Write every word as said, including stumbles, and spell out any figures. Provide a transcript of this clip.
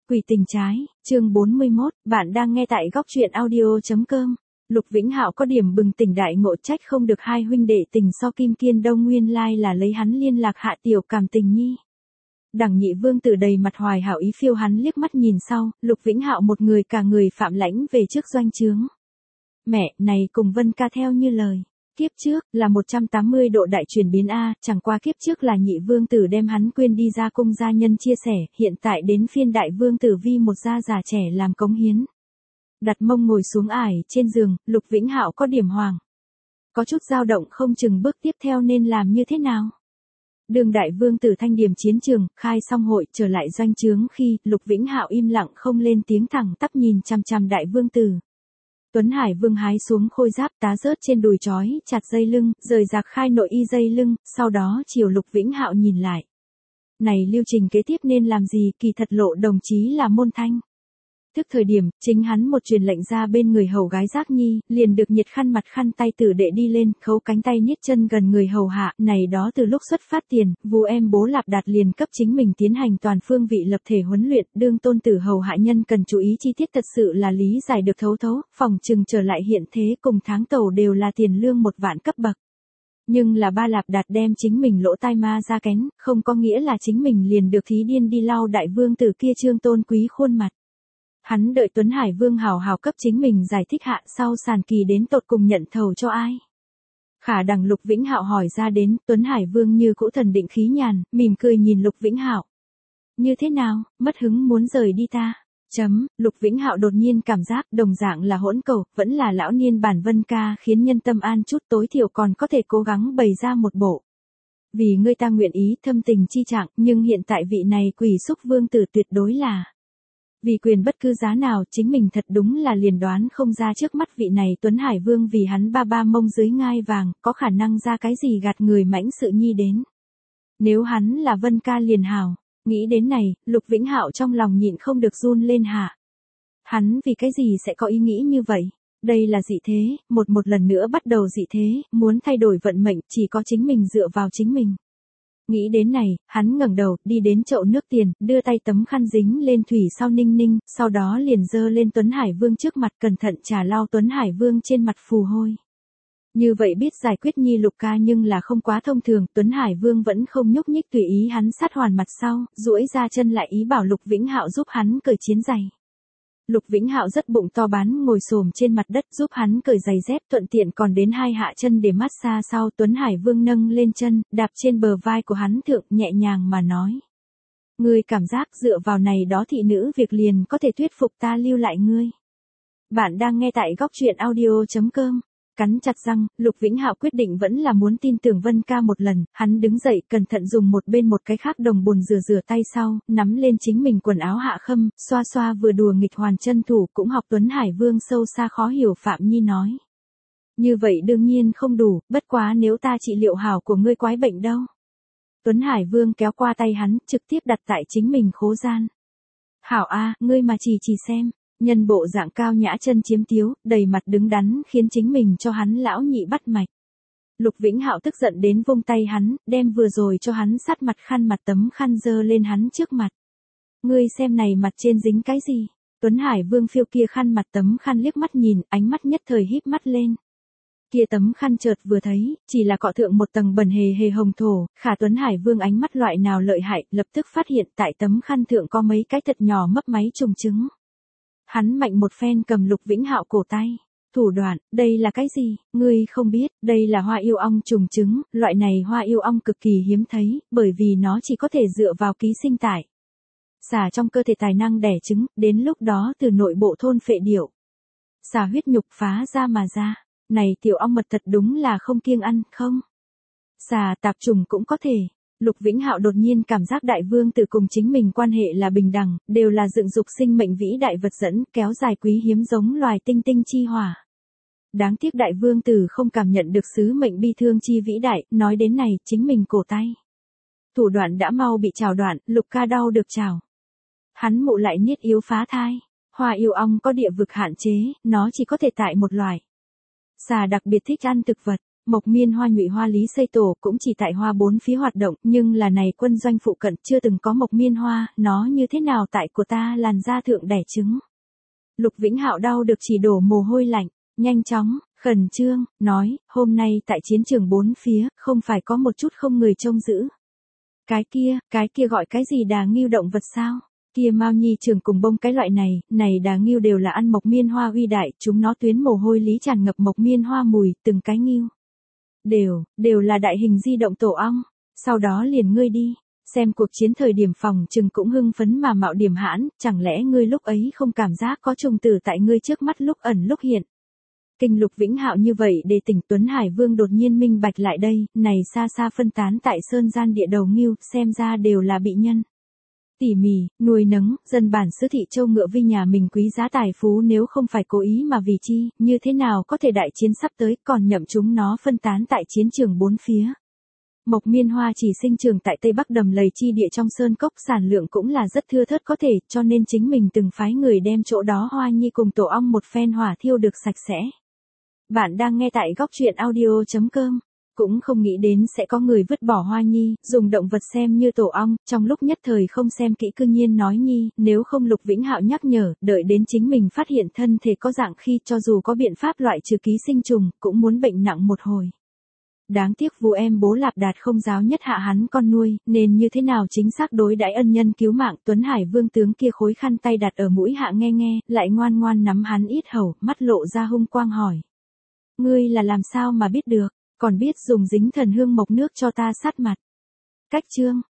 Quỷ tình trái, chương bốn mươi mốt, bạn đang nghe tại góc truyện audio chấm com. Lục Vĩnh Hạo có điểm bừng tỉnh đại ngộ, trách không được hai huynh đệ tình so Kim Kiên Đông nguyên lai là lấy hắn liên lạc Hạ tiểu Cảm Tình Nhi. Đằng Nhị Vương Tử đầy mặt hoài hảo ý phiêu hắn liếc mắt nhìn sau, Lục Vĩnh Hạo một người cả người phạm lãnh về trước doanh trướng. Mẹ, này cùng Vân ca theo như lời. Kiếp trước, là một trăm tám mươi độ đại chuyển biến A, chẳng qua kiếp trước là Nhị Vương Tử đem hắn quên đi ra cung gia nhân chia sẻ, hiện tại đến phiên Đại Vương Tử vi một gia già trẻ làm cống hiến. Đặt mông ngồi xuống ải trên giường, Lục Vĩnh Hạo có điểm hoàng. Có chút dao động không chừng bước tiếp theo nên làm như thế nào. Đường Đại Vương Tử thanh điểm chiến trường, khai xong hội, trở lại doanh trướng khi, Lục Vĩnh Hạo im lặng không lên tiếng thẳng tắp nhìn chằm chằm Đại Vương Tử. Tuấn Hải Vương hái xuống khôi giáp tá rớt trên đùi trói, chặt dây lưng, rời rạc khai nội y dây lưng, sau đó chiều Lục Vĩnh Hạo nhìn lại. Này lưu trình kế tiếp nên làm gì, kỳ thật lộ đồng chí là môn thanh. Thức thời điểm, chính hắn một truyền lệnh ra bên người hầu gái Giác Nhi, liền được nhiệt khăn mặt khăn tay tử đệ đi lên, khấu cánh tay niết chân gần người hầu hạ, này đó từ lúc xuất phát tiền, Vu em bố Lạp Đạt liền cấp chính mình tiến hành toàn phương vị lập thể huấn luyện, đương tôn tử hầu hạ nhân cần chú ý chi tiết thật sự là lý giải được thấu thấu, phòng trừng trở lại hiện thế cùng tháng tàu đều là tiền lương một vạn cấp bậc. Nhưng là ba Lạp Đạt đem chính mình lỗ tai ma ra kén, không có nghĩa là chính mình liền được thí điên đi lau Đại Vương Tử kia trương tôn quý khuôn mặt. Hắn đợi Tuấn Hải Vương hào hào cấp chính mình giải thích hạ sau sàn kỳ đến tột cùng nhận thầu cho ai. Khả đằng Lục Vĩnh Hạo hỏi ra đến, Tuấn Hải Vương như cũ thần định khí nhàn, mỉm cười nhìn Lục Vĩnh Hạo. Như thế nào, mất hứng muốn rời đi ta? Chấm, Lục Vĩnh Hạo đột nhiên cảm giác đồng dạng là hỗn cầu, vẫn là lão niên bản Vân ca khiến nhân tâm an chút, tối thiểu còn có thể cố gắng bày ra một bộ. Vì ngươi ta nguyện ý thâm tình chi trạng, nhưng hiện tại vị này quỷ xúc vương tử tuyệt đối là. Vì quyền bất cứ giá nào, chính mình thật đúng là liền đoán không ra trước mắt vị này Tuấn Hải Vương vì hắn ba ba mông dưới ngai vàng, có khả năng ra cái gì gạt người mãnh sự nhi đến. Nếu hắn là Vân ca liền hào, nghĩ đến này, Lục Vĩnh Hạo trong lòng nhịn không được run lên hạ. Hắn vì cái gì sẽ có ý nghĩ như vậy? Đây là dị thế, một một lần nữa bắt đầu dị thế, muốn thay đổi vận mệnh, chỉ có chính mình dựa vào chính mình. Nghĩ đến này, hắn ngẩng đầu, đi đến chậu nước tiền, đưa tay tấm khăn dính lên thủy sau ninh ninh, sau đó liền dơ lên Tuấn Hải Vương trước mặt cẩn thận trà lau Tuấn Hải Vương trên mặt phù hôi. Như vậy biết giải quyết nhi Lục ca nhưng là không quá thông thường, Tuấn Hải Vương vẫn không nhúc nhích tùy ý hắn sát hoàn mặt sau, duỗi ra chân lại ý bảo Lục Vĩnh Hạo giúp hắn cởi chiến giày. Lục Vĩnh Hạo rất bụng to bán ngồi xổm trên mặt đất giúp hắn cởi giày dép, thuận tiện còn đến hai hạ chân để massage sau. Tuấn Hải Vương nâng lên chân, đạp trên bờ vai của hắn thượng, nhẹ nhàng mà nói. Ngươi cảm giác dựa vào này đó thị nữ việc liền có thể thuyết phục ta lưu lại ngươi. Bạn đang nghe tại góc truyện audio chấm com. Cắn chặt răng, Lục Vĩnh Hạo quyết định vẫn là muốn tin tưởng Vân ca một lần, hắn đứng dậy cẩn thận dùng một bên một cái khác đồng bồn rửa rửa tay sau, nắm lên chính mình quần áo hạ khâm, xoa xoa vừa đùa nghịch hoàn chân thủ cũng học Tuấn Hải Vương sâu xa khó hiểu Phạm Nhi nói. Như vậy đương nhiên không đủ, bất quá nếu ta trị liệu hảo của ngươi quái bệnh đâu. Tuấn Hải Vương kéo qua tay hắn, trực tiếp đặt tại chính mình khố gian. Hảo a, ngươi mà chỉ chỉ xem. Nhân bộ dạng cao nhã chân chiếm tiếu, đầy mặt đứng đắn khiến chính mình cho hắn lão nhị bắt mạch. Lục Vĩnh Hạo tức giận đến vung tay hắn, đem vừa rồi cho hắn sát mặt khăn mặt tấm khăn dơ lên hắn trước mặt. Ngươi xem này mặt trên dính cái gì? Tuấn Hải Vương phiêu kia khăn mặt tấm khăn liếc mắt nhìn, ánh mắt nhất thời híp mắt lên. Kia tấm khăn chợt vừa thấy, chỉ là cọ thượng một tầng bẩn hề hề hồng thổ, khả Tuấn Hải Vương ánh mắt loại nào lợi hại, lập tức phát hiện tại tấm khăn thượng có mấy cái thật nhỏ mấp máy trùng trứng. Hắn mạnh một phen cầm Lục Vĩnh Hạo cổ tay. Thủ đoạn, đây là cái gì? Ngươi không biết, đây là hoa yêu ong trùng trứng, loại này hoa yêu ong cực kỳ hiếm thấy, bởi vì nó chỉ có thể dựa vào ký sinh tại. Xả trong cơ thể tài năng đẻ trứng, đến lúc đó từ nội bộ thôn phệ điệu. Xả huyết nhục phá ra mà ra. Này tiểu ong mật thật đúng là không kiêng ăn, không? Xả tạp trùng cũng có thể. Lục Vĩnh Hạo đột nhiên cảm giác Đại Vương Tử cùng chính mình quan hệ là bình đẳng, đều là dựng dục sinh mệnh vĩ đại vật dẫn, kéo dài quý hiếm giống loài tinh tinh chi hỏa. Đáng tiếc Đại Vương Tử không cảm nhận được sứ mệnh bi thương chi vĩ đại, nói đến này, chính mình cổ tay. Thủ đoạn đã mau bị trào đoạn, Lục ca đau được trào. Hắn mụ lại niết yếu phá thai. Hoa yêu ong có địa vực hạn chế, nó chỉ có thể tại một loài. Xà đặc biệt thích ăn thực vật. Mộc Miên Hoa Nhụy Hoa Lý xây tổ cũng chỉ tại Hoa bốn phía hoạt động, nhưng là này quân doanh phụ cận chưa từng có Mộc Miên Hoa, nó như thế nào tại của ta làn da thượng đẻ trứng. Lục Vĩnh Hạo đau được chỉ đổ mồ hôi lạnh, nhanh chóng, khẩn trương, nói, hôm nay tại chiến trường bốn phía, không phải có một chút không người trông giữ. Cái kia, cái kia gọi cái gì đà ngưu động vật sao? Kia Mao Nhi trường cùng bông cái loại này, này đà ngưu đều là ăn Mộc Miên Hoa uy đại, chúng nó tuyến mồ hôi lý tràn ngập Mộc Miên Hoa mùi, từng cái ngưu. Đều, đều là đại hình di động tổ ong, sau đó liền ngươi đi, xem cuộc chiến thời điểm phòng trừng cũng hưng phấn mà mạo điểm hãn, chẳng lẽ ngươi lúc ấy không cảm giác có trùng tử tại ngươi trước mắt lúc ẩn lúc hiện. Kinh Lục Vĩnh Hạo như vậy để tỉnh Tuấn Hải Vương đột nhiên minh bạch lại đây, này xa xa phân tán tại sơn gian địa đầu ngưu, xem ra đều là bị nhân. Tỉ mỉ, nuôi nấng, dân bản xứ thị châu ngựa vi nhà mình quý giá tài phú nếu không phải cố ý mà vì chi, như thế nào có thể đại chiến sắp tới còn nhậm chúng nó phân tán tại chiến trường bốn phía. Mộc Miên Hoa chỉ sinh trưởng tại Tây Bắc đầm lầy chi địa trong sơn cốc, sản lượng cũng là rất thưa thớt có thể, cho nên chính mình từng phái người đem chỗ đó Hoa Nhi cùng tổ ong một phen hỏa thiêu được sạch sẽ. Bạn đang nghe tại góc truyện audio chấm com. Cũng không nghĩ đến sẽ có người vứt bỏ Hoa Nhi, dùng động vật xem như tổ ong, trong lúc nhất thời không xem kỹ cư nhiên nói Nhi, nếu không Lục Vĩnh Hạo nhắc nhở, đợi đến chính mình phát hiện thân thể có dạng khi cho dù có biện pháp loại trừ ký sinh trùng, cũng muốn bệnh nặng một hồi. Đáng tiếc Vu em bố Lạp Đạt không giáo nhất hạ hắn con nuôi, nên như thế nào chính xác đối đãi ân nhân cứu mạng. Tuấn Hải Vương tướng kia khối khăn tay đặt ở mũi hạ nghe nghe, lại ngoan ngoan nắm hắn yết hầu, mắt lộ ra hung quang hỏi. Ngươi là làm sao mà biết được, còn biết dùng dính thần hương mộc nước cho ta sát mặt. Cách chương,